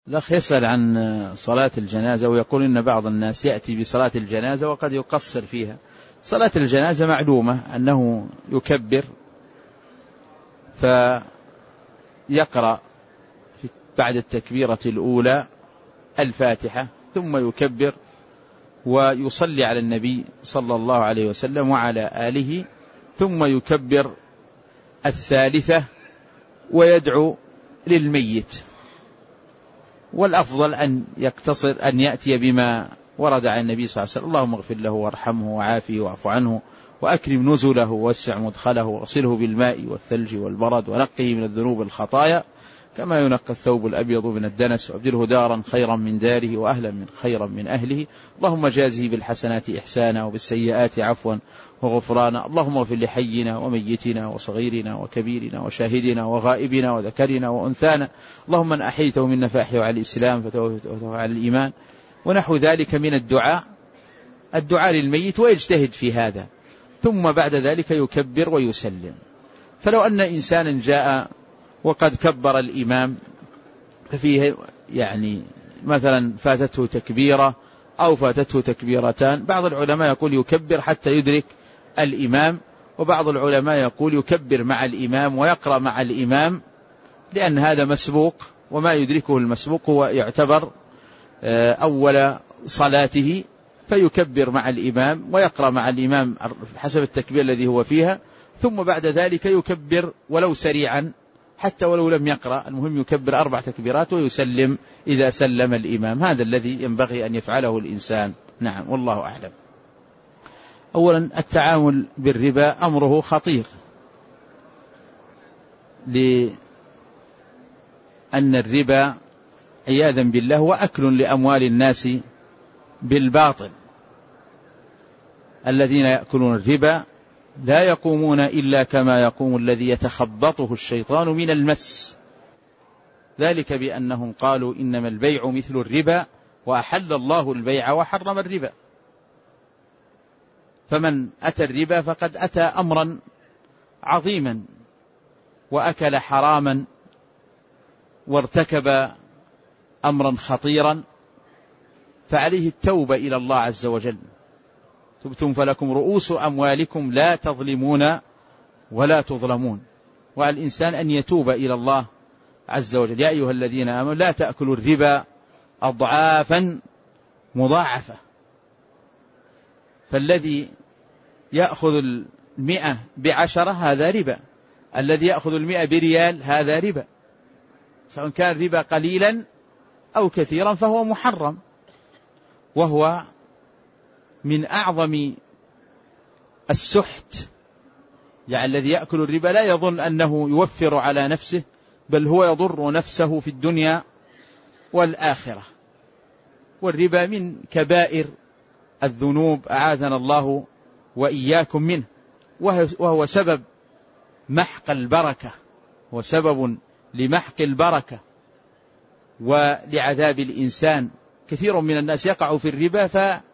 الأخ يسأل عن صلاة الجنازة ويقول إن بعض الناس يأتي بصلاة الجنازة وقد يقصر فيها. صلاة الجنازة معلومة أنه يكبر فيقرأ بعد التكبيرة الأولى الفاتحة ثم يكبر ويصلي على النبي صلى الله عليه وسلم وعلى آله ثم يكبر الثالثة ويدعو للميت. والأفضل أن يقتصر أن يأتي بما ورد عن النبي صلى الله عليه وسلم: اللهم اغفر له وارحمه وعافه واعف عنه وأكرم نزله ووسع مدخله واغسله بالماء والثلج والبرد ونقه من الذنوب والخطايا كما ينقى الثوب الأبيض من الدنس وأبدله دارا خيرا من داره وأهلا من خيرا من أهله. اللهم جازه بالحسنات إحسانا وبالسيئات عفوا وغفرانا. اللهم اغفر لحينا وميتنا وصغيرنا وكبيرنا وشاهدنا وغائبنا وذكرنا وأنثانا. اللهم من أحيته منا فأحيه على الإسلام فتوفه على الإيمان. ونحو ذلك من الدعاء للميت ويجتهد في هذا، ثم بعد ذلك يكبر ويسلم. فلو أن إنسانا جاء وقد كبر الإمام ففيه مثلا فاتته تكبيرة أو فاتته تكبيرتان، بعض العلماء يقول يكبر حتى يدرك الإمام، وبعض العلماء يقول يكبر مع الإمام ويقرأ مع الإمام، لأن هذا مسبوق وما يدركه المسبوق هو يعتبر أول صلاته، فيكبر مع الإمام ويقرأ مع الإمام حسب التكبير الذي هو فيها، ثم بعد ذلك يكبر ولو سريعا حتى ولو لم يقرأ، المهم يكبر 4 تكبيرات ويسلم إذا سلم الإمام. هذا الذي ينبغي أن يفعله الإنسان. نعم، والله أعلم. أولا، التعامل بالربا أمره خطير، لأن الربا عياذا بالله هو أكل لأموال الناس بالباطل. الذين يأكلون الربا لا يقومون إلا كما يقوم الذي يتخبطه الشيطان من المس، ذلك بأنهم قالوا إنما البيع مثل الربا وأحل الله البيع وحرم الربا. فمن أتى الربا فقد أتى أمرا عظيما وأكل حراما وارتكب أمرا خطيرا، فعليه التوبة إلى الله عز وجل. تبتم فلكم رؤوس أموالكم لا تظلمون ولا تظلمون. وعلى الإنسان أن يتوب إلى الله عز وجل. يا أيها الذين آمنوا لا تأكلوا الربا أضعافا مضاعفة. فالذي يأخذ 100 ب10 هذا ربا، الذي يأخذ 100 بريال هذا ربا، سواء كان الربا قليلا أو كثيرا فهو محرم، وهو من أعظم السحت. الذي يأكل الربا لا يظن أنه يوفر على نفسه، بل هو يضر نفسه في الدنيا والآخرة. والربا من كبائر الذنوب أعاذنا الله وإياكم منه، وهو سبب محق البركة، وسبب لمحق البركة ولعذاب الإنسان. كثير من الناس يقع في الربا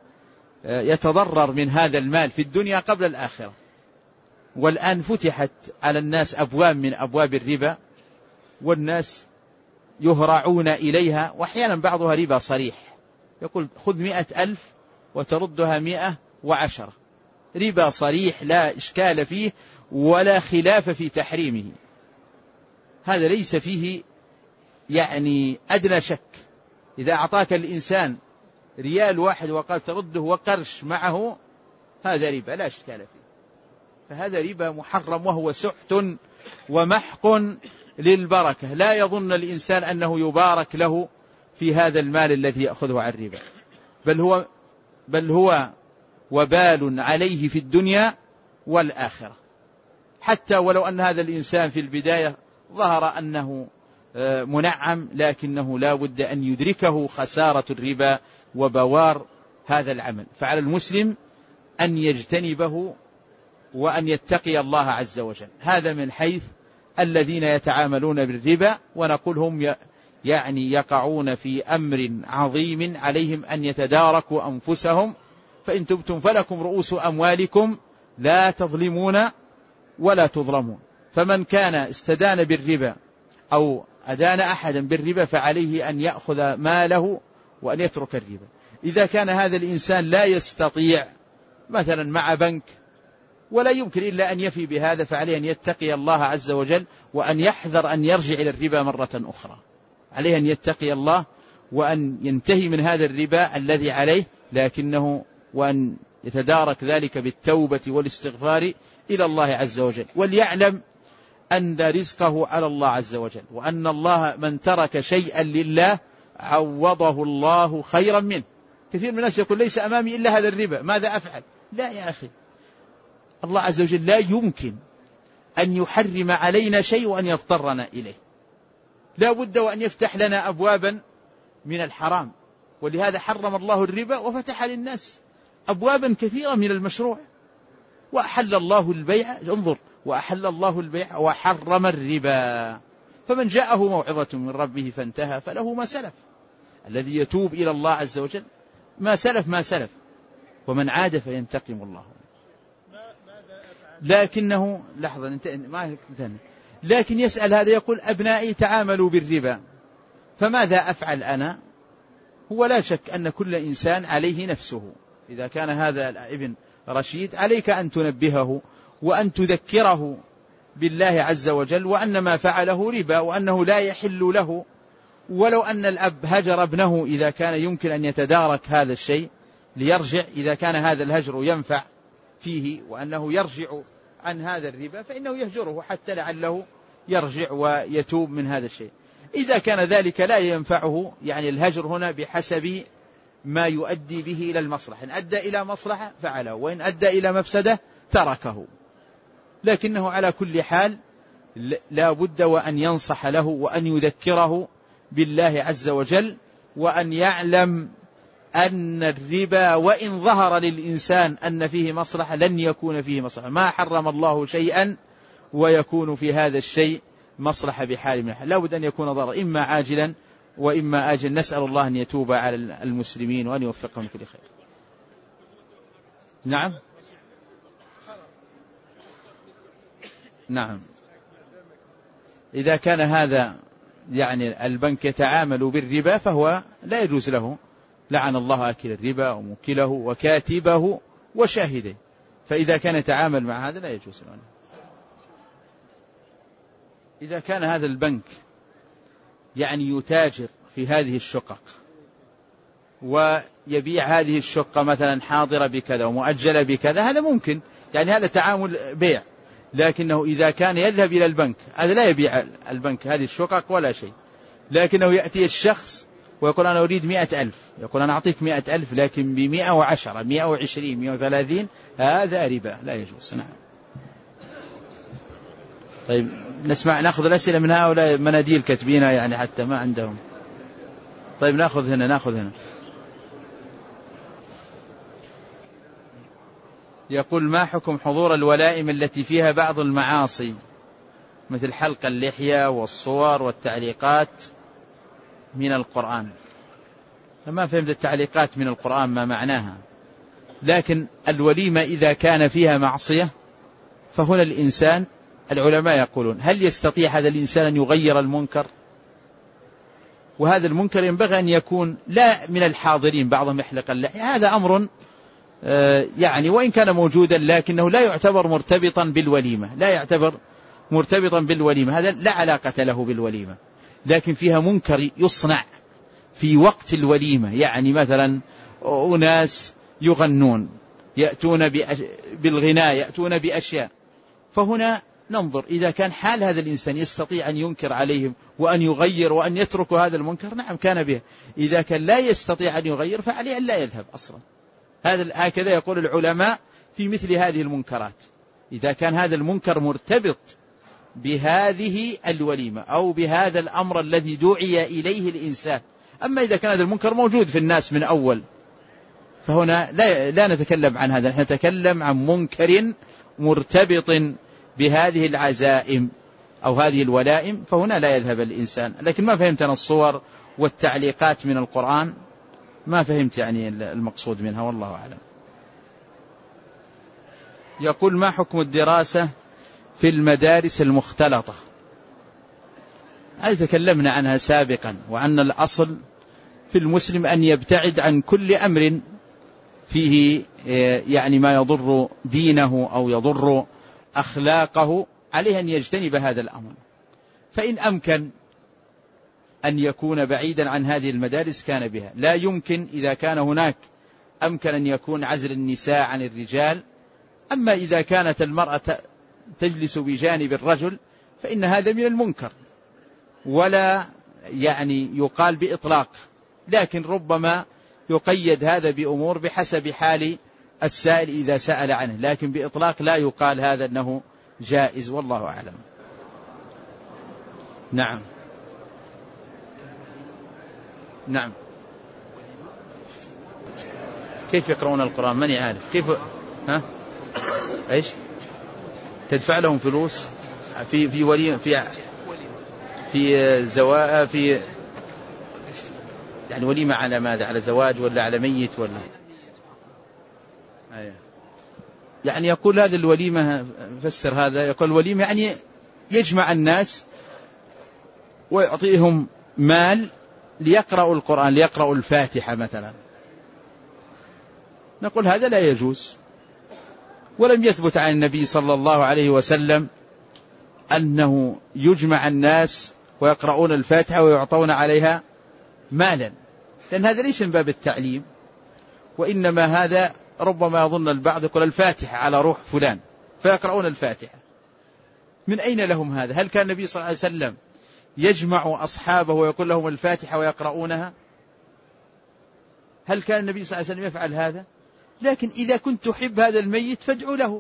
فيتضرر من هذا المال في الدنيا قبل الآخرة. والآن فتحت على الناس أبواب من أبواب الربا، والناس يهرعون إليها، وأحيانا بعضها ربا صريح، يقول خذ 100,000 وتردها 110. ربا صريح لا إشكال فيه ولا خلاف في تحريمه، هذا ليس فيه أدنى شك. إذا أعطاك الإنسان ريال واحد وقال ترده وقرش معه، هذا ربا لا إشكال فيه. فهذا ربا محرم وهو سحت ومحق للبركة. لا يظن الإنسان أنه يبارك له في هذا المال الذي يأخذه عن الربا، بل هو وبال عليه في الدنيا والآخرة. حتى ولو أن هذا الإنسان في البداية ظهر أنه منعم، لكنه لا بد أن يدركه خسارة الربا وبوار هذا العمل. فعلى المسلم أن يجتنبه وأن يتقي الله عز وجل. هذا من حيث الذين يتعاملون بالربا، ونقول هم يقعون في أمر عظيم عليهم أن يتداركوا أنفسهم. فإن تبتم فلكم رؤوس أموالكم لا تظلمون ولا تظلمون. فمن كان استدان بالربا أو أدان أحدا بالربا فعليه أن يأخذ ماله وأن يترك الربا. إذا كان هذا الإنسان لا يستطيع مثلا مع بنك ولا يمكن إلا أن يفي بهذا، فعليه أن يتقي الله عز وجل وأن يحذر أن يرجع إلى الربا مرة أخرى. عليه أن يتقي الله وأن ينتهي من هذا الربا الذي عليه، لكنه وأن يتدارك ذلك بالتوبة والاستغفار إلى الله عز وجل، وليعلم أن رزقه على الله عز وجل، وأن الله من ترك شيئا لله عوضه الله خيرا منه. كثير من الناس يقول ليس أمامي إلا هذا الربا، ماذا أفعل؟ لا يا أخي، الله عز وجل لا يمكن أن يحرم علينا شيء وأن يضطرنا إليه، لا بد وأن يفتح لنا أبوابا من الحرام، ولهذا حرم الله الربا وفتح للناس أبوابا كثيرة من المشروع. وأحل الله البيع، انظر، وأحل الله البيع وحرم الربا، فمن جاءه موعظة من ربه فانتهى فله ما سلف. الذي يتوب إلى الله عز وجل ما سلف، ومن عاد فينتقم الله. لكنه لحظة لكن يسأل هذا يقول أبنائي تعاملوا بالربا فماذا أفعل أنا؟ هو لا شك أن كل إنسان عليه نفسه. إذا كان هذا الابن رشيد عليك أن تنبهه وأن تذكره بالله عز وجل وأن ما فعله ربا وأنه لا يحل له. ولو أن الأب هجر ابنه إذا كان يمكن أن يتدارك هذا الشيء ليرجع، إذا كان هذا الهجر ينفع فيه وأنه يرجع عن هذا الربا فإنه يهجره حتى لعله يرجع ويتوب من هذا الشيء. إذا كان ذلك لا ينفعه، يعني الهجر هنا بحسب ما يؤدي به إلى المصلحة، إن أدى إلى مصلحة فعله، وإن أدى إلى مفسدة تركه. لكنه على كل حال لا بد وأن ينصح له وأن يذكره بالله عز وجل، وأن يعلم أن الربا وإن ظهر للإنسان أن فيه مصلحة لن يكون فيه مصلحة. ما حرم الله شيئا ويكون في هذا الشيء مصلحة بحال من الحال، لا بد أن يكون ضرر إما عاجلا وإما آجل. نسأل الله أن يتوب على المسلمين وأن يوفقهم لكل خير. نعم إذا كان هذا يعني البنك يتعامل بالربا فهو لا يجوز له، لعن الله آكل الربا وموكله وكاتبه وشاهده. فإذا كان يتعامل مع هذا لا يجوز له. إذا كان هذا البنك يعني يتاجر في هذه الشقق ويبيع هذه الشقة مثلا حاضرة بكذا ومؤجلة بكذا، هذا ممكن، يعني هذا تعامل بيع. لكنه إذا كان يذهب إلى البنك، هذا لا يبيع البنك هذه الشقق ولا شيء، لكنه يأتي الشخص ويقول أنا أريد 100,000، يقول أنا أعطيك 100,000 لكن ب110 120 130، هذا ربا لا يجوز. نعم. طيب ناخذ الأسئلة من هؤلاء مناديل كتبينها يعني حتى ما عندهم. طيب ناخذ هنا. يقول ما حكم حضور الولائم التي فيها بعض المعاصي مثل حلق اللحية والصور والتعليقات من القرآن؟ ما فهمت التعليقات من القرآن ما معناها، لكن الوليمة إذا كان فيها معصية فهنا الإنسان، العلماء يقولون هل يستطيع هذا الإنسان أن يغير المنكر؟ وهذا المنكر ينبغي أن يكون لا من الحاضرين، بعضهم يحلق اللحية، هذا أمر يعني وإن كان موجودا لكنه لا يعتبر مرتبطا بالوليمة، هذا لا علاقة له بالوليمة. لكن فيها منكر يصنع في وقت الوليمة، يعني مثلا أناس يغنون، يأتون بالغناء، يأتون بأشياء، فهنا ننظر إذا كان حال هذا الإنسان يستطيع أن ينكر عليهم وأن يغير وأن يترك هذا المنكر، نعم كان به. إذا كان لا يستطيع أن يغير فعليه أن لا يذهب أصلا. هكذا يقول العلماء في مثل هذه المنكرات، إذا كان هذا المنكر مرتبط بهذه الوليمة أو بهذا الأمر الذي دعي إليه الإنسان. أما إذا كان هذا المنكر موجود في الناس من أول فهنا لا نتكلم عن هذا، نحن نتكلم عن منكر مرتبط بهذه العزائم أو هذه الولائم، فهنا لا يذهب الإنسان. لكن ما فهمت أنا الصور والتعليقات من القرآن، ما فهمت يعني المقصود منها، والله أعلم. يقول ما حكم الدراسة في المدارس المختلطة؟ هذه تكلمنا عنها سابقا، وأن الأصل في المسلم أن يبتعد عن كل أمر فيه يعني ما يضر دينه أو يضر أخلاقه، عليه أن يجتنب هذا الأمر. فإن أمكن أن يكون بعيدا عن هذه المدارس كان بها. لا يمكن إذا كان هناك أمكن أن يكون عزل النساء عن الرجال. أما إذا كانت المرأة تجلس بجانب الرجل فإن هذا من المنكر، ولا يعني يقال بإطلاق، لكن ربما يقيد هذا بأمور بحسب حال السائل إذا سأل عنه، لكن بإطلاق لا يقال هذا أنه جائز، والله أعلم. نعم نعم. كيف يقرؤون القرآن؟ من يعرف كيف؟ ها ايش تدفع لهم فلوس في وليمة في زواء في يعني وليمة على ماذا؟ على زواج ولا على ميت ولا؟ يعني يقول هذا الوليمة، فسر هذا، يقول الوليمة يعني يجمع الناس ويعطيهم مال ليقرأوا القرآن، ليقرأوا الفاتحة مثلا. نقول هذا لا يجوز، ولم يثبت عن النبي صلى الله عليه وسلم أنه يجمع الناس ويقرؤون الفاتحة ويعطون عليها مالا، لأن هذا ليس من باب التعليم، وإنما هذا ربما يظن البعض يقول الفاتحة على روح فلان فيقرؤون الفاتحة. من أين لهم هذا؟ هل كان النبي صلى الله عليه وسلم يجمع أصحابه ويقول لهم الفاتحة ويقرؤونها؟ هل كان النبي صلى الله عليه وسلم يفعل هذا؟ لكن إذا كنت تحب هذا الميت فادعو له.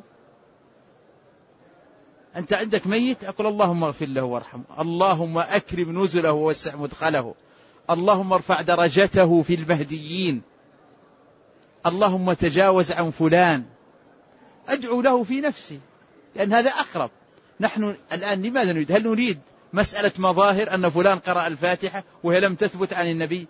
أنت عندك ميت، أقول اللهم اغفر له وارحمه، اللهم أكرم نزله ووسع مدخله، اللهم ارفع درجته في المهديين، اللهم تجاوز عن فلان. أدعو له في نفسي، لأن هذا أقرب. نحن الآن لماذا نريد؟ هل نريد مسألة مظاهر أن فلان قرأ الفاتحة وهي لم تثبت عن النبي؟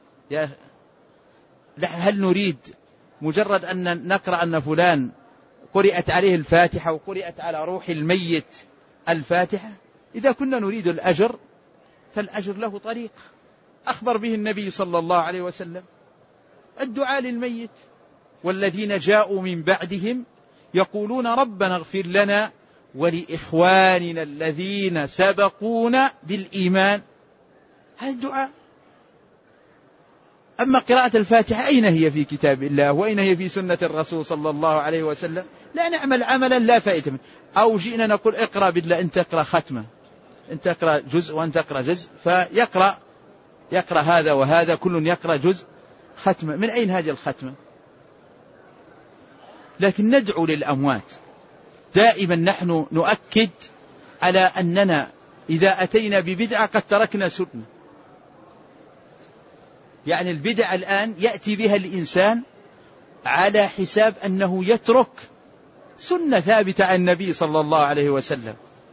هل نريد مجرد أن نقرأ أن فلان قرأت عليه الفاتحة وقرأت على روح الميت الفاتحة؟ إذا كنا نريد الأجر فالأجر له طريق أخبر به النبي صلى الله عليه وسلم، الدعاء للميت. والذين جاءوا من بعدهم يقولون ربنا اغفر لنا ولإخواننا الذين سبقونا بالإيمان. هذا الدعاء. أما قراءة الفاتحة أين هي في كتاب الله وأين هي في سنة الرسول صلى الله عليه وسلم؟ لا نعمل عملا لا فائدة منه. أو جئنا نقول اقرأ بالله، أنت اقرأ ختمة، أنت اقرأ جزء وأنت اقرأ جزء، يقرأ هذا وهذا كل يقرأ جزء ختمة. من أين هذه الختمة؟ لكن ندعو للأموات. دائما نحن نؤكد على أننا إذا أتينا ببدعة قد تركنا سنة. يعني البدع الآن يأتي بها الإنسان على حساب أنه يترك سنة ثابتة عن النبي صلى الله عليه وسلم.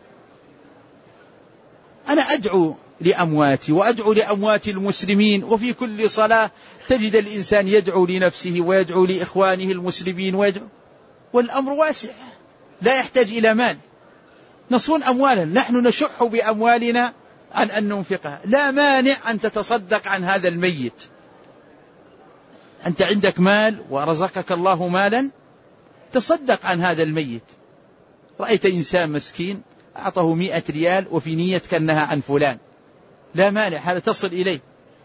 أنا أدعو لأمواتي وأدعو لأموات المسلمين، وفي كل صلاة تجد الإنسان يدعو لنفسه ويدعو لإخوانه المسلمين ويدعو، والأمر واسع لا يحتاج إلى مال. نصون أموالا، نحن نشح بأموالنا عن أن ننفقها، لا مانع أن تتصدق عن هذا الميت. أنت عندك مال ورزقك الله مالا، تصدق عن هذا الميت. رأيت إنسان مسكين أعطه 100 ريال وفي نية كأنها عن فلان، لا مانع، هذا تصل إليه.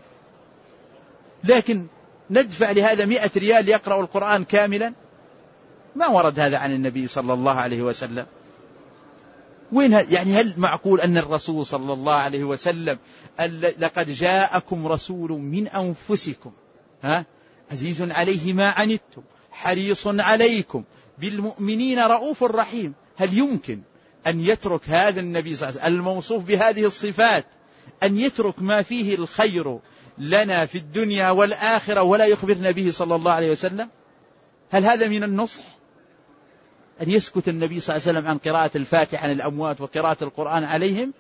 لكن ندفع لهذا 100 ريال يقرأ القرآن كاملا؟ ما ورد هذا عن النبي صلى الله عليه وسلم. وين يعني هل معقول أن الرسول صلى الله عليه وسلم لقد جاءكم رسول من أنفسكم عزيز عليه ما عنتم حريص عليكم بالمؤمنين رؤوف رحيم، هل يمكن أن يترك هذا النبي صلى الله عليه وسلم الموصوف بهذه الصفات أن يترك ما فيه الخير لنا في الدنيا والآخرة ولا يخبرنا به صلى الله عليه وسلم؟ هل هذا من النصح أن يسكت النبي صلى الله عليه وسلم عن قراءة الفاتحة عن الأموات وقراءة القرآن عليهم،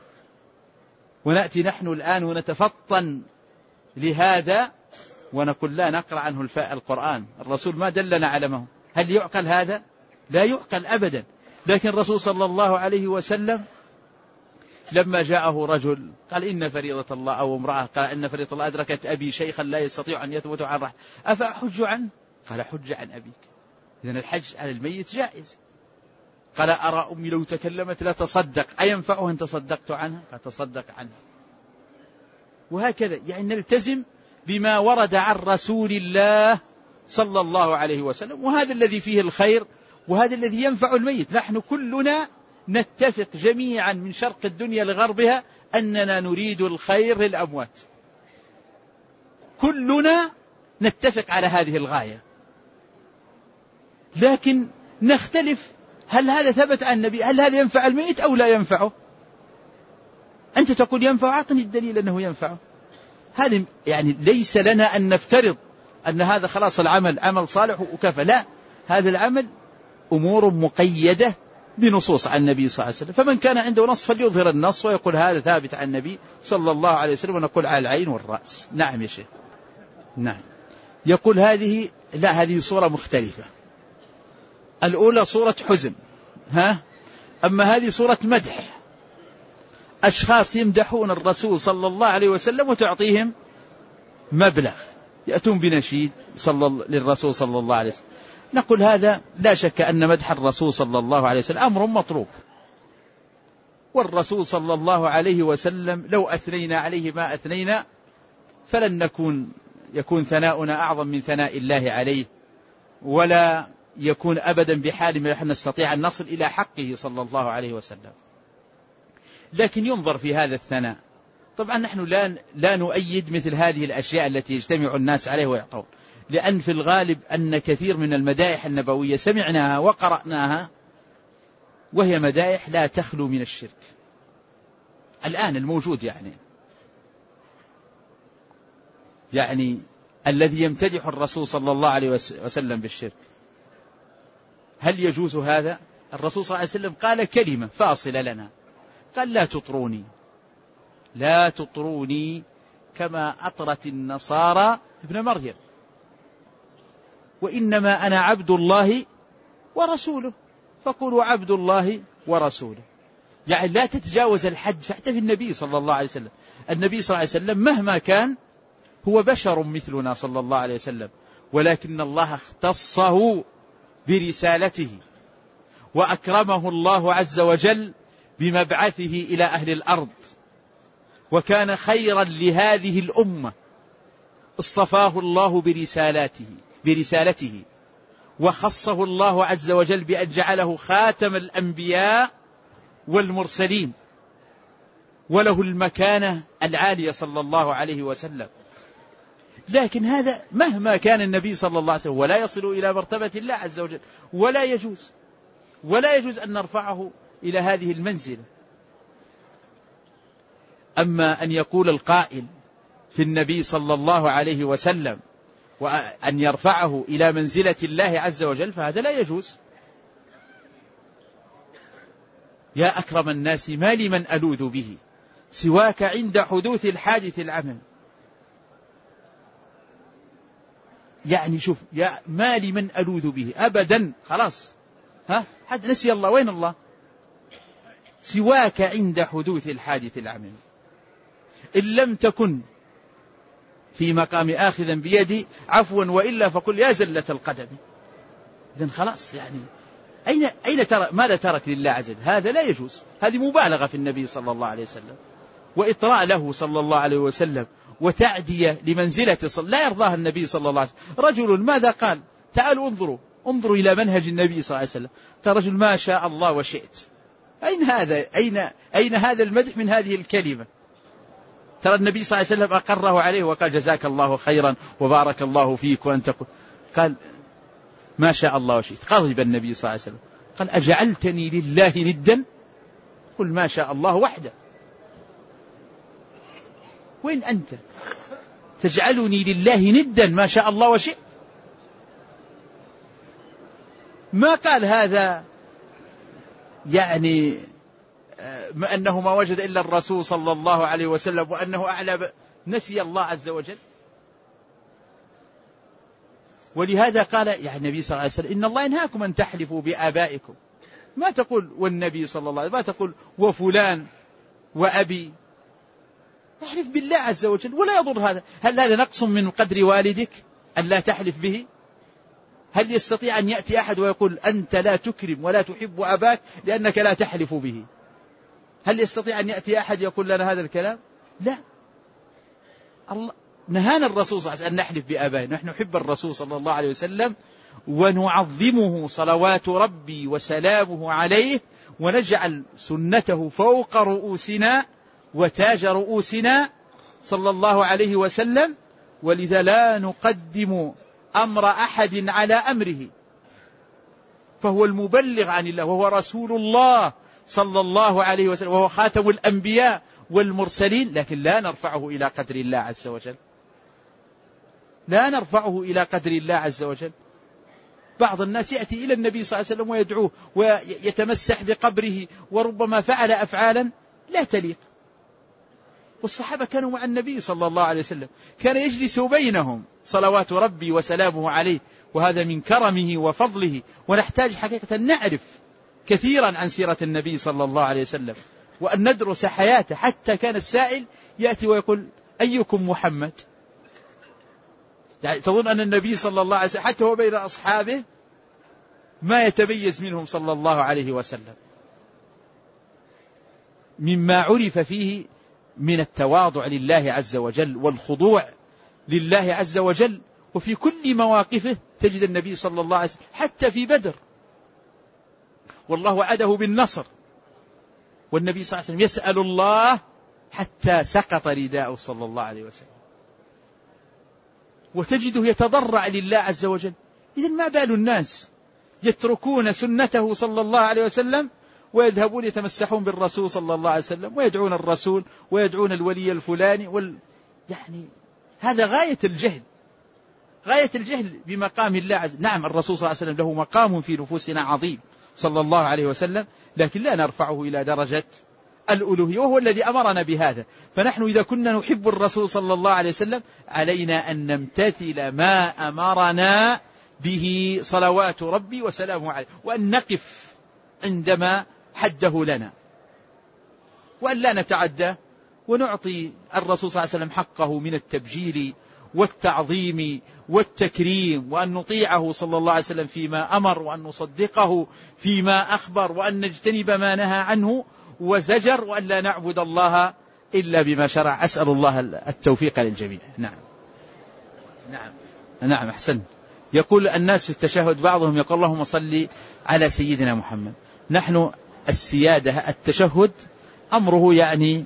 ونأتي نحن الآن ونتفطن لهذا ونقول لا نقرأ عنه القرآن؟ الرسول ما دلنا على ما هو. هل يعقل هذا؟ لا يعقل أبدا. لكن الرسول صلى الله عليه وسلم لما جاءه رجل قال إن فريضة الله، أو امرأة قال إن فريضة الله أدركت أبي شيخا لا يستطيع أن يثبت عن رحل أفأحج عنه؟ قال حج عن أبيك. إذن الحج على الميت جائز. قال أرى أمي لو تكلمت لا تصدق أينفعه إن تصدقت عنها؟ قال تصدق عنها. وهكذا يعني نلتزم بما ورد عن رسول الله صلى الله عليه وسلم، وهذا الذي فيه الخير وهذا الذي ينفع الميت. نحن كلنا نتفق جميعا من شرق الدنيا لغربها أننا نريد الخير للأموات، كلنا نتفق على هذه الغاية، لكن نختلف هل هذا ثبت عن النبي، هل هذا ينفع الميت أو لا ينفعه؟ أنت تقول ينفع، أعطني الدليل أنه ينفعه. هذا يعني ليس لنا أن نفترض أن هذا خلاص العمل عمل صالح وكفى، لا، هذا العمل أمور مقيدة بنصوص عن النبي صلى الله عليه وسلم. فمن كان عنده نص فليظهر النص ويقول هذا ثابت عن النبي صلى الله عليه وسلم، ونقول على العين والرأس. نعم يا شيخ. نعم. يقول هذه صورة مختلفة. الأولى صورة حزن، أما هذه صورة مدح، أشخاص يمدحون الرسول صلى الله عليه وسلم وتعطيهم مبلغ، يأتون بنشيد للرسول صلى الله عليه وسلم. نقول هذا لا شك أن مدح الرسول صلى الله عليه وسلم أمر مطلوب، والرسول صلى الله عليه وسلم لو أثنينا عليه ما أثنينا فلن يكون ثناؤنا أعظم من ثناء الله عليه، ولا يكون أبدا بحال من أن نستطيع أن نصل إلى حقه صلى الله عليه وسلم. لكن ينظر في هذا الثناء. طبعا نحن لا نؤيد مثل هذه الأشياء التي يجتمع الناس عليه ويعطون، لأن في الغالب أن كثير من المدائح النبوية سمعناها وقرأناها وهي مدائح لا تخلو من الشرك الآن الموجود. يعني الذي يمتدح الرسول صلى الله عليه وسلم بالشرك، هل يجوز هذا؟ الرسول صلى الله عليه وسلم قال كلمة فاصلة لنا، قال لا تطروني كما أطرت النصارى ابن مريم، وإنما أنا عبد الله ورسوله فقولوا عبد الله ورسوله. يعني لا تتجاوز الحد. حتى في النبي صلى الله عليه وسلم، النبي صلى الله عليه وسلم مهما كان هو بشر مثلنا صلى الله عليه وسلم، ولكن الله اختصه برسالته وأكرمه الله عز وجل بمبعثه إلى أهل الأرض، وكان خيرا لهذه الأمة، اصطفاه الله برسالته وخصه الله عز وجل بأن جعله خاتم الأنبياء والمرسلين، وله المكانة العالية صلى الله عليه وسلم. لكن هذا مهما كان النبي صلى الله عليه وسلم ولا يصل إلى مرتبة الله عز وجل، ولا يجوز أن نرفعه إلى هذه المنزلة. أما أن يقول القائل في النبي صلى الله عليه وسلم وأن يرفعه إلى منزلة الله عز وجل فهذا لا يجوز. يا أكرم الناس ما لي من ألوذ به سواك عند حدوث الحادث العمل. يعني شوف، يا ما لي من ألوذ به أبدا، خلاص حد نسي الله، وين الله؟ سواك عند حدوث الحادث العمل. إن لم تكن في مقام آخذا بيدي عفوا وإلا فقل يا زلة القدم. إذن خلاص، يعني أين ماذا ترك لله عز وجل؟ هذا لا يجوز. هذه مبالغة في النبي صلى الله عليه وسلم، وإطراء له صلى الله عليه وسلم، وتعدية لمنزلة لا يرضاها النبي صلى الله عليه وسلم. رجل ماذا قال؟ تعالوا انظروا إلى منهج النبي صلى الله عليه وسلم. قال رجل ما شاء الله وشئت. أين هذا؟ أين هذا المدح من هذه الكلمة؟ ترى النبي صلى الله عليه وسلم أقره عليه وقال جزاك الله خيرا وبارك الله فيك وأنت قال ما شاء الله وشئت. غضب النبي صلى الله عليه وسلم قال أجعلتني لله ندا؟ قل ما شاء الله وحده. وين أنت تجعلني لله ندا ما شاء الله وشئت؟ ما قال هذا يعني أنه ما وجد إلا الرسول صلى الله عليه وسلم وأنه أعلى، نسي الله عز وجل. ولهذا قال يعني النبي صلى الله عليه وسلم إن الله ينهاكم أن تحلفوا بآبائكم. ما تقول والنبي صلى الله عليه وسلم، ما تقول وفلان وأبي، احلف بالله عز وجل ولا يضر هذا. هل هذا نقص من قدر والدك أن لا تحلف به؟ هل يستطيع أن يأتي أحد ويقول أنت لا تكرم ولا تحب أباك لأنك لا تحلف به؟ هل يستطيع أن يأتي أحد يقول لنا هذا الكلام؟ لا. الله نهانا الرسول صلى الله عليه وسلم أن نحلف بآبائنا. نحن نحب الرسول صلى الله عليه وسلم ونعظمه صلوات ربي وسلامه عليه، ونجعل سنته فوق رؤوسنا وتاج رؤوسنا صلى الله عليه وسلم، ولذا لا نقدم أمر أحد على أمره، فهو المبلغ عن الله وهو رسول الله صلى الله عليه وسلم وهو خاتم الأنبياء والمرسلين، لكن لا نرفعه إلى قدر الله عز وجل، لا نرفعه إلى قدر الله عز وجل. بعض الناس يأتي إلى النبي صلى الله عليه وسلم ويدعوه ويتمسح بقبره، وربما فعل أفعالا لا تليق. والصحابة كانوا مع النبي صلى الله عليه وسلم، كان يجلس بينهم صلوات ربي وسلامه عليه، وهذا من كرمه وفضله. ونحتاج حقيقة نعرف كثيرا عن سيرة النبي صلى الله عليه وسلم، وأن ندرس حياته. حتى كان السائل يأتي ويقول أيكم محمد؟ يعني تظن أن النبي صلى الله عليه وسلم حتى هو بين أصحابه ما يتميز منهم صلى الله عليه وسلم، مما عرف فيه من التواضع لله عز وجل والخضوع لله عز وجل. وفي كل مواقفه تجد النبي صلى الله عليه وسلم، حتى في بدر والله وعده بالنصر، والنبي صلى الله عليه وسلم يسأل الله حتى سقط رداءه صلى الله عليه وسلم، وتجده يتضرع لله عز وجل. إذن ما بال الناس يتركون سنته صلى الله عليه وسلم ويذهبون يتمسحون بالرسول صلى الله عليه وسلم، ويدعون الرسول ويدعون الولي الفلاني يعني هذا غاية الجهل، غاية الجهل بمقام الله عز وجل. نعم الرسول صلى الله عليه وسلم له مقام في نفوسنا عظيم صلى الله عليه وسلم، لكن لا نرفعه إلى درجة الألوهية، وهو الذي أمرنا بهذا. فنحن إذا كنا نحب الرسول صلى الله عليه وسلم علينا أن نمتثل ما أمرنا به صلوات ربي وسلامه عليه، وأن نقف عندما حده لنا، وأن لا نتعدى، ونعطي الرسول صلى الله عليه وسلم حقه من التبجيل والتعظيم والتكريم، وأن نطيعه صلى الله عليه وسلم فيما أمر، وأن نصدقه فيما أخبر، وأن نجتنب ما نهى عنه وزجر، وأن لا نعبد الله إلا بما شرع. أسأل الله التوفيق للجميع. نعم أحسن. يقول الناس في التشهد بعضهم يقول اللهم صل على سيدنا محمد. نحن السيادة التشهد أمره يعني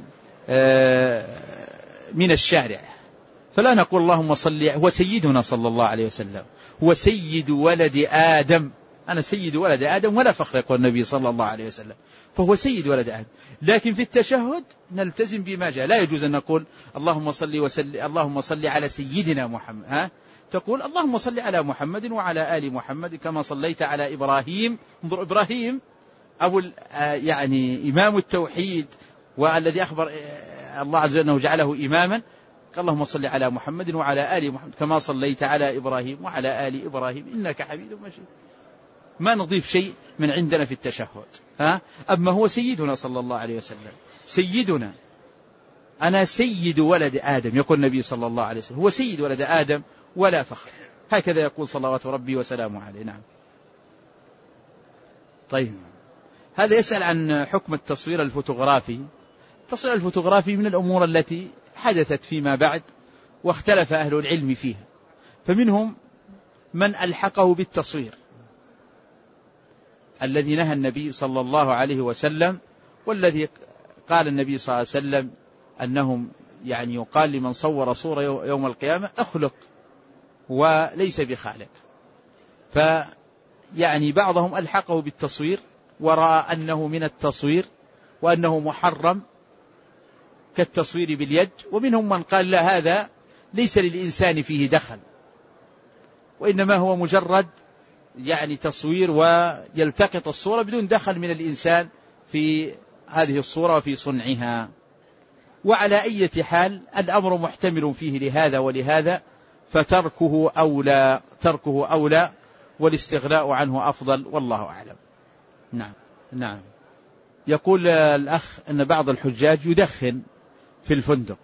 من الشارع، فلا نقول اللهم صل، هو سيدنا صلى الله عليه وسلم، هو سيد ولد آدم، أنا سيد ولد آدم ولا فخر، يقول النبي صلى الله عليه وسلم، فهو سيد ولد آدم. لكن في التشهد نلتزم بما جاء، لا يجوز أن نقول اللهم صل على سيدنا محمد، تقول اللهم صل على محمد وعلى آل محمد كما صليت على إبراهيم. انظر إبراهيم يعني إمام التوحيد، والذي أخبر الله عز وجل أنه جعله إماما، اللهم صل على محمد وعلى آل محمد كما صليت على إبراهيم وعلى آل إبراهيم إنك حميد مجيد. ما نضيف شيء من عندنا في التشهد. أما هو سيدنا صلى الله عليه وسلم، سيدنا، أنا سيد ولد آدم، يقول النبي صلى الله عليه وسلم هو سيد ولد آدم ولا فخر، هكذا يقول صلوات ربي وسلامه عليه. نعم. طيب، هذا يسأل عن حكم التصوير الفوتوغرافي. التصوير الفوتوغرافي من الأمور التي حدثت فيما بعد واختلف أهل العلم فيها، فمنهم من ألحقه بالتصوير الذي نهى النبي صلى الله عليه وسلم، والذي قال النبي صلى الله عليه وسلم أنهم يعني يقال لمن صور صورة يوم القيامة أخلق وليس بخالق. فيعني بعضهم ألحقه بالتصوير ورأى أنه من التصوير وأنه محرم كالتصوير باليد، ومنهم من قال لا، هذا ليس للإنسان فيه دخل، وإنما هو مجرد يعني تصوير ويلتقط الصورة بدون دخل من الإنسان في هذه الصورة وفي صنعها. وعلى أي حال الأمر محتمل فيه لهذا ولهذا، فتركه أولى والاستغناء عنه أفضل، والله أعلم. نعم. يقول الأخ أن بعض الحجاج يدخن في الفندق،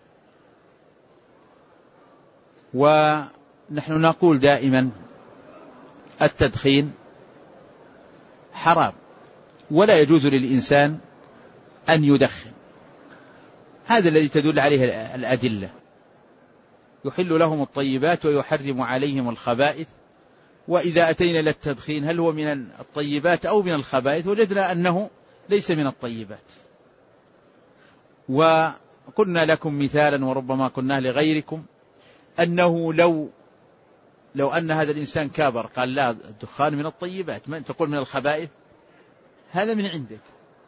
ونحن نقول دائما التدخين حرام ولا يجوز للإنسان أن يدخن. هذا الذي تدل عليه الأدلة، يحل لهم الطيبات ويحرم عليهم الخبائث. وإذا أتينا إلى التدخين هل هو من الطيبات أو من الخبائث، وجدنا أنه ليس من الطيبات. وقلنا لكم مثالا وربما قلنا لغيركم أنه لو أن هذا الإنسان كابر قال لا الدخان من الطيبات، ما تقول من الخبائث، هذا من عندك.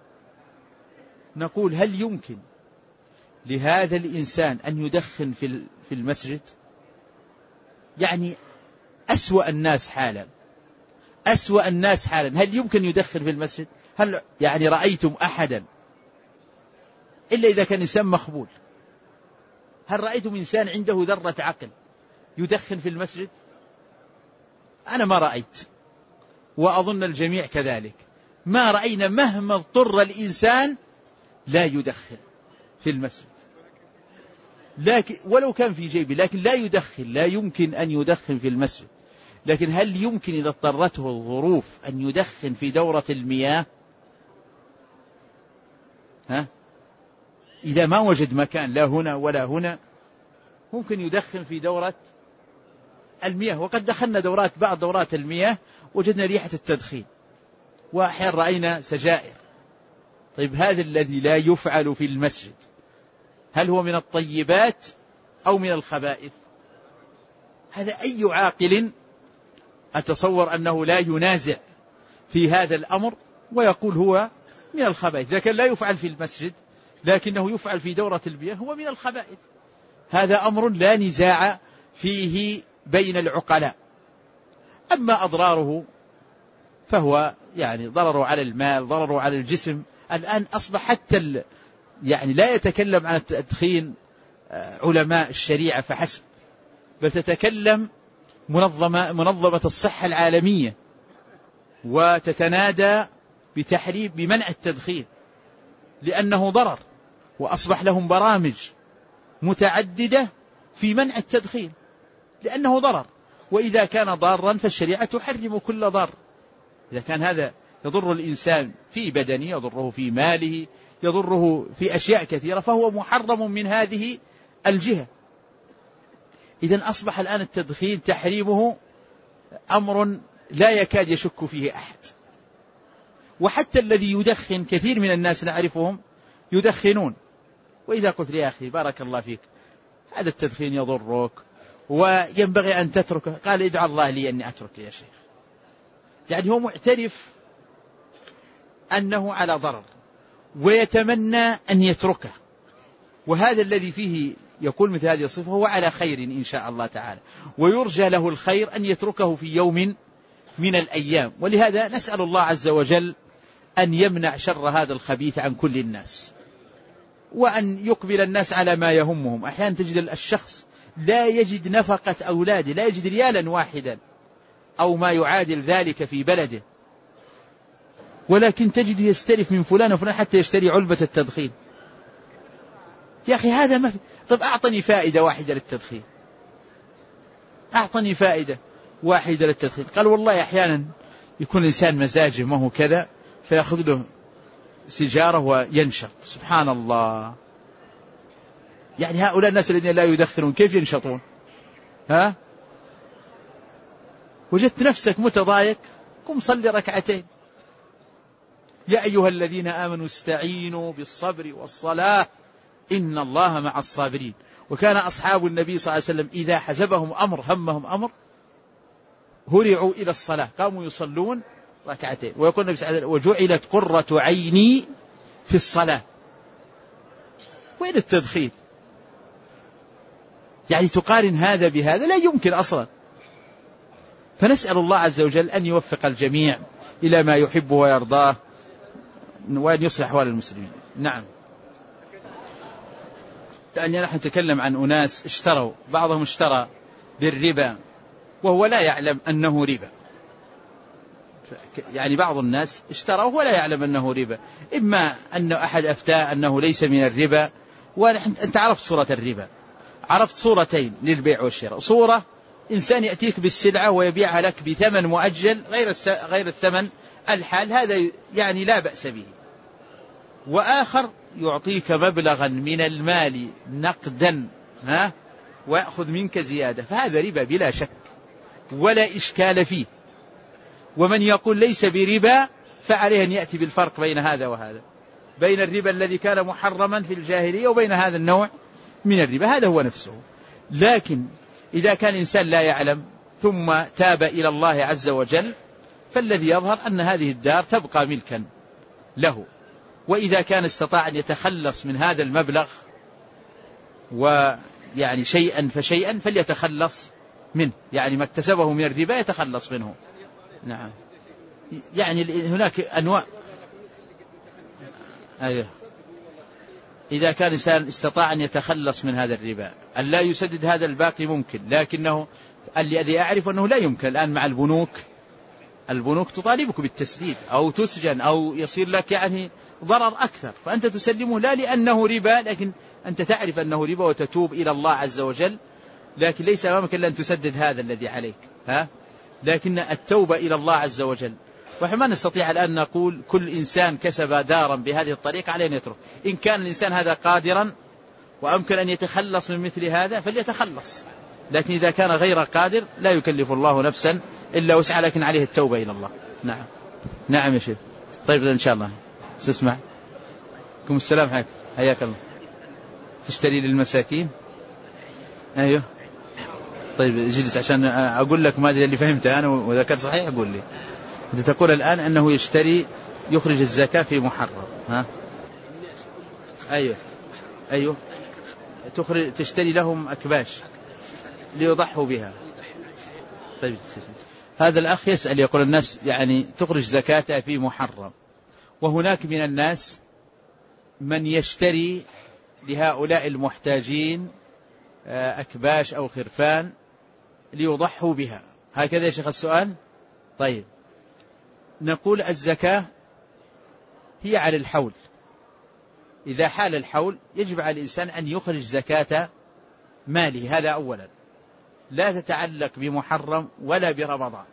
نقول هل يمكن لهذا الإنسان أن يدخن في المسجد؟ يعني أسوأ الناس حالا هل يمكن يدخن في المسجد؟ هل يعني رأيتم أحدا إلا إذا كان إنسان مخبول؟ هل رأيتم إنسان عنده ذرة عقل يدخن في المسجد؟ أنا ما رأيت، وأظن الجميع كذلك، ما رأينا مهما اضطر الإنسان لا يدخن في المسجد، لكن ولو كان في جيبه، لكن لا يدخن، لا يمكن أن يدخن في المسجد. لكن هل يمكن إذا اضطرته الظروف أن يدخن في دورة المياه؟ إذا ما وجد مكان لا هنا ولا هنا ممكن يدخن في دورة المياه. وقد دخلنا بعض دورات المياه وجدنا ريحة التدخين، وأحيانا رأينا سجائر. طيب هذا الذي لا يفعل في المسجد هل هو من الطيبات أو من الخبائث؟ هذا أي عاقل أتصور أنه لا ينازع في هذا الأمر ويقول هو من الخبائث. إذا كان لا يفعل في المسجد لكنه يفعل في دورة المياه هو من الخبائث. هذا أمر لا نزاع فيه بين العقلاء. أما أضراره فهو يعني ضرره على المال، ضرره على الجسم. الآن أصبح حتى يعني لا يتكلم عن التدخين علماء الشريعة فحسب، بل تتكلم منظمة الصحة العالمية وتتنادى بمنع التدخين لأنه ضرر، وأصبح لهم برامج متعددة في منع التدخين لأنه ضرر. وإذا كان ضارا فالشريعة تحرم كل ضار. إذا كان هذا يضر الإنسان في بدنه، يضره في ماله، يضره في أشياء كثيرة، فهو محرم من هذه الجهة. إذن أصبح الآن التدخين تحريمه أمر لا يكاد يشك فيه أحد. وحتى الذي يدخن كثير من الناس نعرفهم يدخنون، وإذا قلت لي يا أخي بارك الله فيك هذا التدخين يضرك وينبغي أن تتركه، قال ادعى الله لي أني أترك يا شيخ. يعني هو معترف أنه على ضرر ويتمنى أن يتركه، وهذا الذي فيه يقول مثل هذه الصفة هو على خير إن شاء الله تعالى، ويرجى له الخير أن يتركه في يوم من الأيام. ولهذا نسأل الله عز وجل أن يمنع شر هذا الخبيث عن كل الناس، وأن يقبل الناس على ما يهمهم. أحيانا تجد الشخص لا يجد نفقة أولاده، لا يجد ريالا واحدا أو ما يعادل ذلك في بلده، ولكن تجد يستلف من فلان وفلان حتى يشتري علبة التدخين. يا أخي هذا ما في. طب أعطني فائدة واحدة للتدخين، أعطني فائدة واحدة للتدخين. قال والله أحيانا يكون الإنسان مزاجه ما هو كذا فيأخذ له سيجارة وينشط. سبحان الله، يعني هؤلاء الناس الذين لا يدخنون كيف ينشطون؟ وجدت نفسك متضايق، قم صلي ركعتين. يا أيها الذين آمنوا استعينوا بالصبر والصلاة إن الله مع الصابرين. وكان أصحاب النبي صلى الله عليه وسلم إذا حزبهم أمر همهم أمر هرعوا إلى الصلاة، قاموا يصلون ركعتين. ويقول النبي صلى الله عليه وسلم وجعلت قرة عيني في الصلاة. وين التدخين؟ يعني تقارن هذا بهذا لا يمكن أصلا. فنسأل الله عز وجل أن يوفق الجميع إلى ما يحبه ويرضاه وأن يصلح أحوال المسلمين. نعم. لأننا نحن نتكلم عن أناس اشتروا، بعضهم اشترى بالربا وهو لا يعلم أنه ربا، يعني بعض الناس اشتروه ولا يعلم أنه ربا، إما أن أحد أفتى أنه ليس من الربا، وأنت عرفت صورة الربا، عرفت صورتين للبيع والشراء: صورة إنسان يأتيك بالسلعة ويبيعها لك بثمن مؤجل غير الثمن الحال، هذا يعني لا بأس به، وآخر يعطيك مبلغا من المال نقدا ويأخذ منك زيادة، فهذا ربا بلا شك ولا إشكال فيه. ومن يقول ليس بربا فعليه أن يأتي بالفرق بين هذا وهذا، بين الربا الذي كان محرما في الجاهلية وبين هذا النوع من الربا، هذا هو نفسه. لكن إذا كان إنسان لا يعلم ثم تاب إلى الله عز وجل، فالذي يظهر أن هذه الدار تبقى ملكا له، وإذا كان استطاع أن يتخلص من هذا المبلغ ويعني شيئا فشيئا فليتخلص منه، يعني ما اكتسبه من الربا يتخلص منه. نعم، يعني هناك أنواع. أيوه. إذا كان إنسان استطاع أن يتخلص من هذا الربا، أن لا يسدد هذا الباقي ممكن، لكنه الذي أعرف أنه لا يمكن الآن مع البنوك تطالبك بالتسديد أو تسجن أو يصير لك يعني ضرر أكثر، فأنت تسلمه لا لأنه ربا، لكن أنت تعرف أنه ربا وتتوب إلى الله عز وجل، لكن ليس أمامك إلا أن تسدد هذا الذي عليك، لكن التوبة إلى الله عز وجل. وما نستطيع الآن نقول كل إنسان كسب دارا بهذه الطريقة عليه أن يترك. إن كان الإنسان هذا قادرا وأمكن أن يتخلص من مثل هذا فليتخلص، لكن إذا كان غير قادر لا يكلف الله نفسا إلا وسعها، لكن عليه التوبة إلى الله. نعم. نعم يا شيخ. طيب إن شاء الله تسمع. عليكم السلام، حياك الله. تشتري للمساكين؟ أيوه. طيب اجلس عشان أقول لك ما أدري اللي فهمته أنا، وإذا كان صحيح أقول لي. أنت تقول الآن أنه يخرج الزكاة في محرم. أيوه. تشتري لهم أكباش ليضحوا بها. طيب هذا الأخ يسأل يقول الناس يعني تخرج زكاتها في محرم، وهناك من الناس من يشتري لهؤلاء المحتاجين أكباش أو خرفان ليضحوا بها، هكذا يا شيخ السؤال؟ طيب نقول الزكاة هي على الحول، إذا حال الحول يجب على الإنسان أن يخرج زكاة ماله، هذا أولا، لا تتعلق بمحرم ولا برمضان.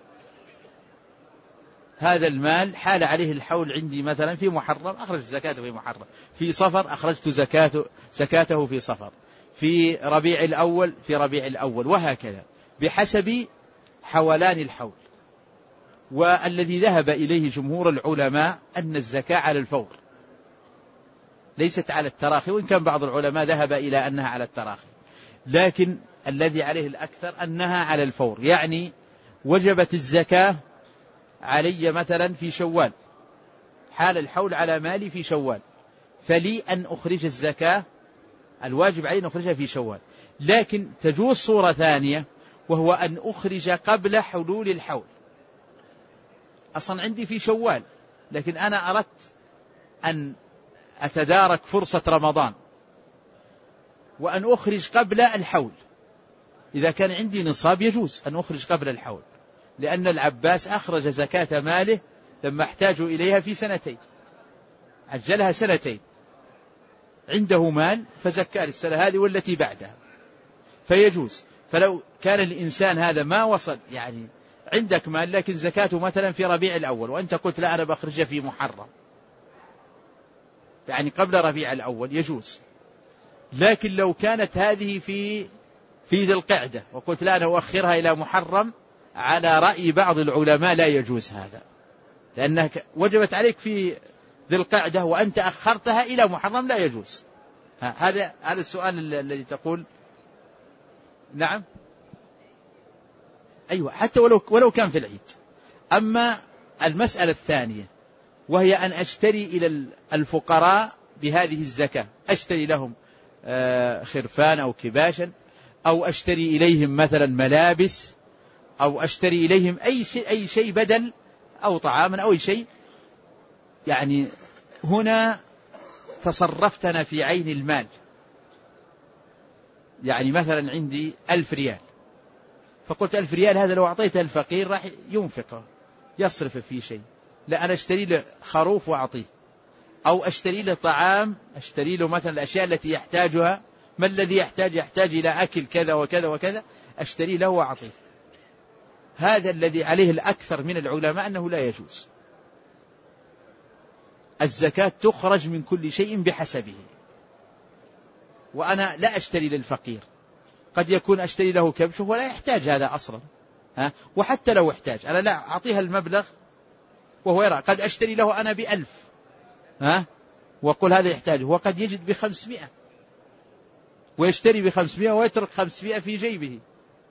هذا المال حال عليه الحول عندي مثلا في محرم أخرج زكاته في محرم، في صفر أخرجت زكاته في صفر، في ربيع الأول في ربيع الأول، وهكذا بحسب حولان الحول. والذي ذهب إليه جمهور العلماء أن الزكاة على الفور ليست على التراخي، وإن كان بعض العلماء ذهب إلى أنها على التراخي، لكن الذي عليه الأكثر أنها على الفور، يعني وجبت الزكاة علي مثلا في شوال، حال الحول على مالي في شوال، فلي أن أخرج الزكاة، الواجب علي أن أخرجها في شوال. لكن تجوز صورة ثانية، وهو أن أخرج قبل حلول الحول، أصلا عندي في شوال لكن أنا أردت أن أتدارك فرصة رمضان وأن أخرج قبل الحول. إذا كان عندي نصاب يجوز أن أخرج قبل الحول، لأن العباس أخرج زكاة ماله لما احتاجوا إليها في سنتين، عجلها سنتين، عنده مال فزكى السنة هذه والتي بعدها، فيجوز. فلو كان الإنسان هذا ما وصل، يعني عندك مال لكن زكاته مثلا في ربيع الأول، وأنت قلت لا أنا بخرجها في محرم، يعني قبل ربيع الأول يجوز. لكن لو كانت هذه في ذي القعدة وقلت لا أنا أؤخرها إلى محرم، على رأي بعض العلماء لا يجوز هذا، لأنها وجبت عليك في ذي القعدة وأنت أخرتها إلى محرم، لا يجوز. هذا السؤال الذي تقول. نعم. أيوة، حتى ولو كان في العيد. أما المسألة الثانية وهي أن أشتري إلى الفقراء بهذه الزكاة، أشتري لهم خرفان أو كباشا، أو أشتري إليهم مثلا ملابس، أو أشتري إليهم أي شيء بدل، أو طعاما أو أي شيء، يعني هنا تصرفت أنا في عين المال. يعني مثلا عندي 1000 ريال، فقلت 1000 ريال هذا لو أعطيته الفقير راح ينفقه، يصرف فيه شيء. لا، أنا أشتري له خروف وأعطيه، أو أشتري له طعام، أشتري له مثلا الأشياء التي يحتاجها. ما الذي يحتاج إلى أكل كذا وكذا وكذا، أشتري له وأعطيه. هذا الذي عليه الأكثر من العلماء أنه لا يجوز. الزكاة تخرج من كل شيء بحسبه. وأنا لا أشتري للفقير، قد يكون أشتري له كبش ولا يحتاج هذا أصلا، وحتى لو احتاج أنا لا أعطيها المبلغ وهو يرى. قد أشتري له أنا ب1000 وأقول هذا يحتاجه، وقد يجد ب500 ويشتري ب500 ويترك 500 في جيبه.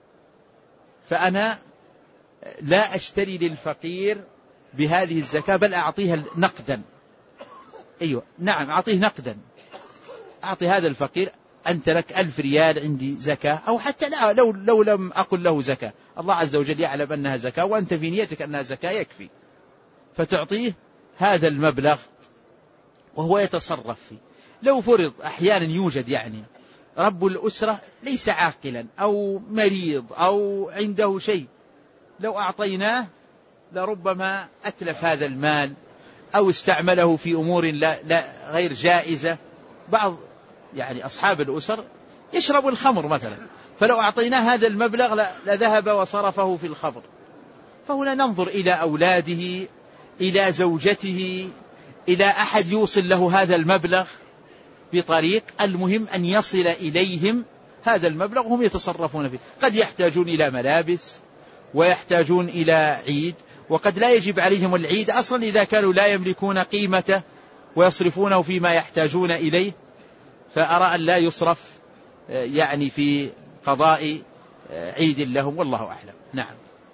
فأنا لا أشتري للفقير بهذه الزكاة، بل أعطيها نقدا. أيوة نعم، أعطيه نقدا. أعطي هذا الفقير أنت لك 1000 ريال عندي زكاة، أو حتى لا، لو لم أقل له زكاة، الله عز وجل يعلم أنها زكاة وأنت في نيتك أنها زكاة يكفي، فتعطيه هذا المبلغ وهو يتصرف فيه. لو فرض أحيانا يوجد رب الأسرة ليس عاقلا أو مريض أو عنده شيء، لو أعطيناه لربما أتلف هذا المال أو استعمله في أمور لا غير جائزة. بعض أصحاب الأسر يشرب الخمر مثلا، فلو أعطيناه هذا المبلغ لذهب وصرفه في الخمر. فهنا ننظر إلى أولاده، إلى زوجته، إلى أحد يوصل له هذا المبلغ بطريق، المهم أن يصل إليهم هذا المبلغ وهم يتصرفون فيه. قد يحتاجون إلى ملابس ويحتاجون إلى عيد، وقد لا يجب عليهم العيد أصلا إذا كانوا لا يملكون قيمته ويصرفونه فيما يحتاجون إليه. فأرى أن لا يصرف في قضاء عيد لهم، والله أعلم. نعم.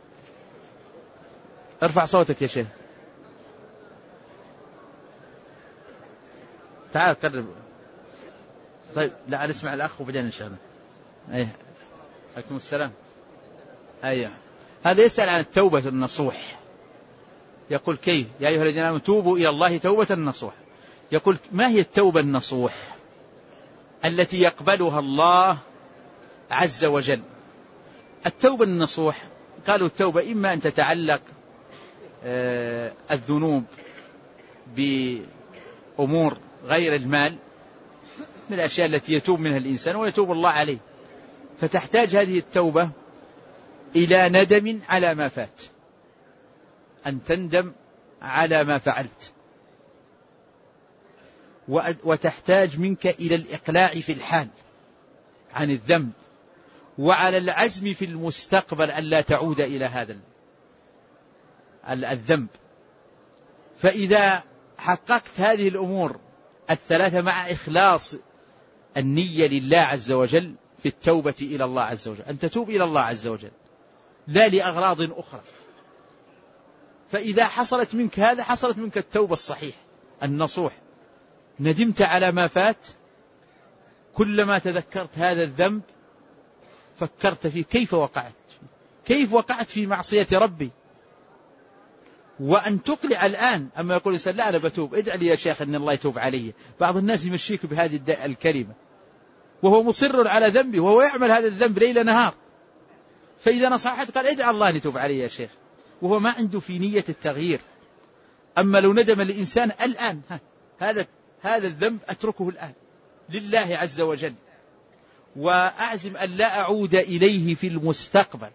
ارفع صوتك يا شيخ. تعال قرب. طيب لا نسمع الأخ وبعدين إن شاء الله. أيه. عليكم السلام. أيه. هذا يسأل عن التوبة النصوح، يقول كيف يا أيها الذين آمنوا توبوا إلى الله توبة نصوح. يقول ما هي التوبة النصوح التي يقبلها الله عز وجل؟ التوبة النصوح قالوا التوبة إما أن تتعلق الذنوب بأمور غير المال من الأشياء التي يتوب منها الإنسان ويتوب الله عليه، فتحتاج هذه التوبة إلى ندم على ما فات، أن تندم على ما فعلت، وتحتاج منك إلى الإقلاع في الحال عن الذنب، وعلى العزم في المستقبل ألا تعود إلى هذا الذنب. فإذا حققت هذه الأمور الثلاثة مع إخلاص النية لله عز وجل في التوبة إلى الله عز وجل، أن تتوب إلى الله عز وجل لا لأغراض أخرى، فإذا حصلت منك هذا حصلت منك التوبة الصحيح النصوح. ندمت على ما فات، كلما تذكرت هذا الذنب فكرت فيه كيف وقعت في معصية ربي، وأن تقلع الآن. أما يقول الإنسان لا أنا بتوب، ادع لي يا شيخ أن الله يتوب علي. بعض الناس يمشيك بهذه الكلمة وهو مصر على ذنبه وهو يعمل هذا الذنب ليل نهار، فإذا نصحت قال ادع الله أن يتوب علي يا شيخ، وهو ما عنده في نية التغيير. أما لو ندم الإنسان الآن هذا الذنب أتركه الآن لله عز وجل، وأعزم أن لا أعود إليه في المستقبل،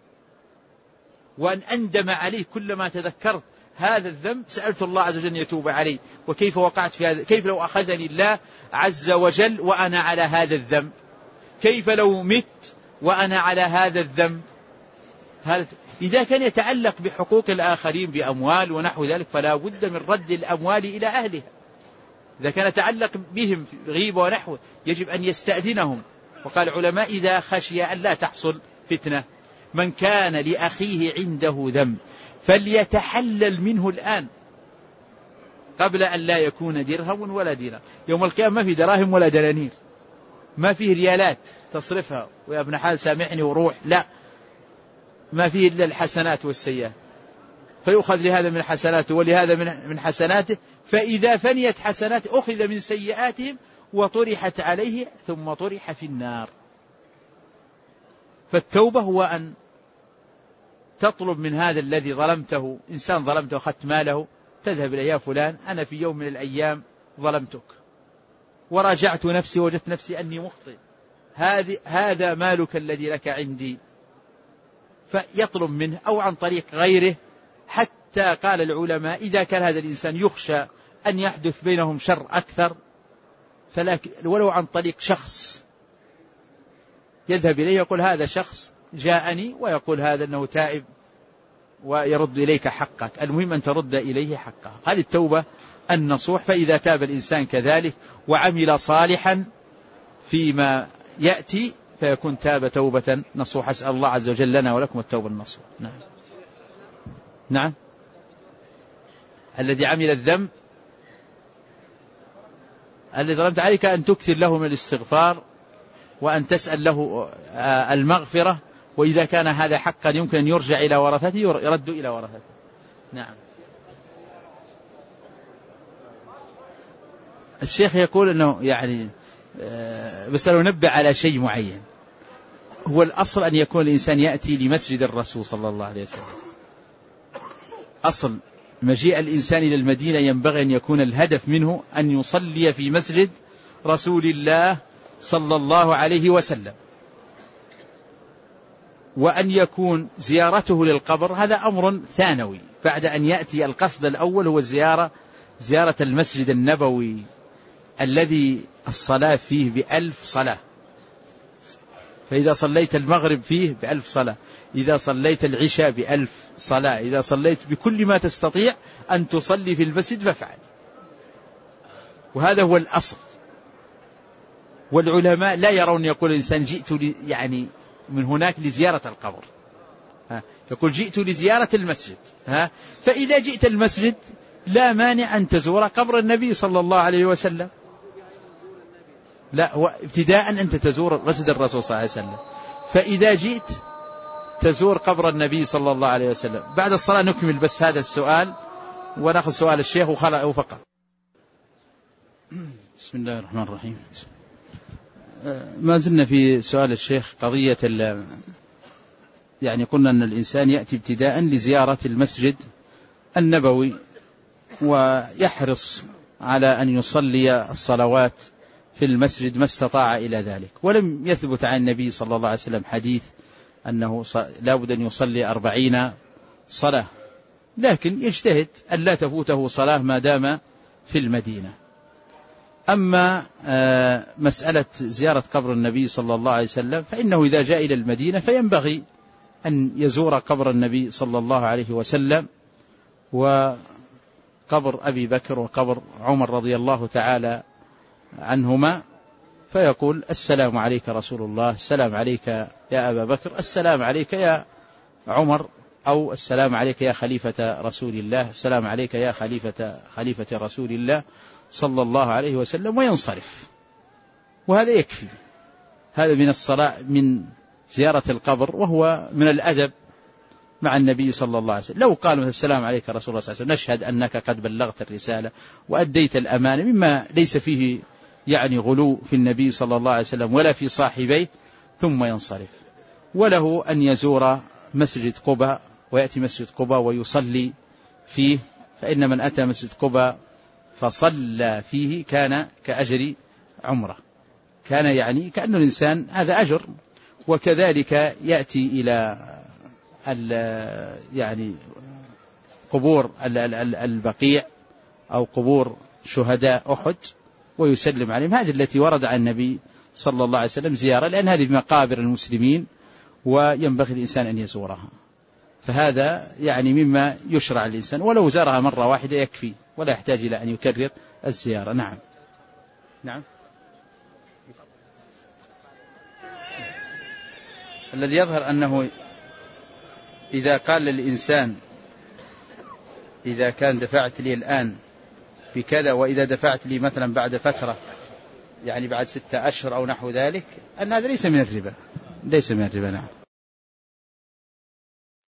وأن أندم عليه كلما تذكرت هذا الذنب سألت الله عز وجل أن يتوب علي. وكيف وقعت في هذا؟ كيف لو أخذني الله عز وجل وأنا على هذا الذنب؟ كيف لو مت وأنا على هذا الذنب؟ إذا كان يتعلق بحقوق الآخرين بأموال ونحو ذلك فلا بد من رد الأموال إلى أهلها. إذا كان يتعلق بهم غيبة ونحو يجب أن يستأذنهم. وقال العلماء إذا خشي أن لا تحصل فتنة من كان لأخيه عنده ذنب فليتحلل منه الآن قبل أن لا يكون درهم ولا دينار. يوم القيامة ما في دراهم ولا دنانير، ما فيه ريالات تصرفها ويا ابن حال سامحني وروح، لا، ما فيه إلا الحسنات والسيئات، فيؤخذ لهذا من حسناته ولهذا من حسناته، فإذا فنيت حسناته أخذ من سيئاتهم وطرحت عليه ثم طرح في النار. فالتوبة هو أن تطلب من هذا الذي ظلمته، إنسان ظلمته أخذت ماله، تذهب إلى يا فلان أنا في يوم من الأيام ظلمتك وراجعت نفسي وجدت نفسي أني مخطئ، هذا مالك الذي لك عندي، فيطلب منه أو عن طريق غيره. حتى قال العلماء إذا كان هذا الإنسان يخشى أن يحدث بينهم شر أكثر، ولو عن طريق شخص يذهب إليه يقول هذا شخص جاءني ويقول هذا أنه تائب ويرد إليك حقك، المهم أن ترد إليه حقه. هذه التوبة النصوح. فإذا تاب الإنسان كذلك وعمل صالحا فيما يأتي فيكون تاب توبة نصوح. أسأل الله عز وجل لنا ولكم التوبة النصوح. نعم. الذي عمل الذنب الذي ظلمت عليك أن تكثر له من الاستغفار وأن تسأل له المغفرة، وإذا كان هذا حقا يمكن أن يرجع إلى ورثته يرد إلى ورثته. نعم. الشيخ يقول أنه يعني بس أنا أنبه على شيء معين، هو الأصل أن يكون الإنسان يأتي لمسجد الرسول صلى الله عليه وسلم. أصل مجيء الإنسان إلى المدينة ينبغي أن يكون الهدف منه أن يصلي في مسجد رسول الله صلى الله عليه وسلم، وأن يكون زيارته للقبر هذا أمر ثانوي بعد أن يأتي. القصد الأول هو زيارة المسجد النبوي الذي الصلاة فيه ب1000 صلاة، فإذا صليت المغرب فيه ب1000 صلاة، إذا صليت العشاء ب1000 صلاة، إذا صليت بكل ما تستطيع أن تصلي في المسجد فافعل. وهذا هو الأصل. والعلماء لا يرون يقول الإنسان جئت يعني من هناك لزيارة القبر، يقول جئت لزيارة المسجد. فإذا جئت المسجد لا مانع أن تزور قبر النبي صلى الله عليه وسلم. لا، هو ابتداء أنت تزور مسجد الرسول صلى الله عليه وسلم، فإذا جئت تزور قبر النبي صلى الله عليه وسلم. بعد الصلاة نكمل بس هذا السؤال ونأخذ سؤال الشيخ وفقط. بسم الله الرحمن الرحيم. ما زلنا في سؤال الشيخ قضية يعني قلنا أن الإنسان يأتي ابتداء لزيارة المسجد النبوي ويحرص على أن يصلي الصلوات في المسجد ما استطاع إلى ذلك، ولم يثبت عن النبي صلى الله عليه وسلم حديث أنه لا بد أن يصلي 40 صلاة، لكن يجتهد أن لا تفوته صلاة ما دام في المدينة. أما مسألة زيارة قبر النبي صلى الله عليه وسلم فإنه إذا جاء إلى المدينة فينبغي أن يزور قبر النبي صلى الله عليه وسلم وقبر أبي بكر وقبر عمر رضي الله تعالى عنهما، فيقول السلام عليك رسول الله، السلام عليك يا أبا بكر، السلام عليك يا عمر، أو السلام عليك يا خليفة رسول الله، السلام عليك يا خليفة رسول الله صلى الله عليه وسلم، وينصرف. وهذا يكفي، هذا من الصلاة من زيارة القبر، وهو من الأدب مع النبي صلى الله عليه وسلم. لو قالوا السلام عليك رسول الله صلى الله عليه وسلم نشهد أنك قد بلغت الرسالة وأديت الأمانة، مما ليس فيه يعني غلو في النبي صلى الله عليه وسلم ولا في صاحبيه، ثم ينصرف. وله أن يزور مسجد قباء ويأتي مسجد قباء ويصلي فيه، فإن من أتى مسجد قباء فصلى فيه كان كأجر عمره، كان يعني كأنه الإنسان هذا أجر. وكذلك يأتي إلى يعني قبور البقيع أو قبور شهداء أحد ويسلم عليهم، هذه التي ورد عن النبي صلى الله عليه وسلم زيارة، لأن هذه مقابر المسلمين وينبغي الإنسان أن يزورها. فهذا يعني مما يشرع الإنسان، ولو زارها مرة واحدة يكفي ولا يحتاج إلى أن يكرر الزيارة. نعم. نعم. الذي يظهر أنه إذا قال للإنسان إذا كان دفعت لي الآن بكذا وإذا دفعت لي مثلا بعد فترة يعني بعد 6 أشهر أو نحو ذلك، أن هذا ليس من الربا، ليس من الربا. نعم.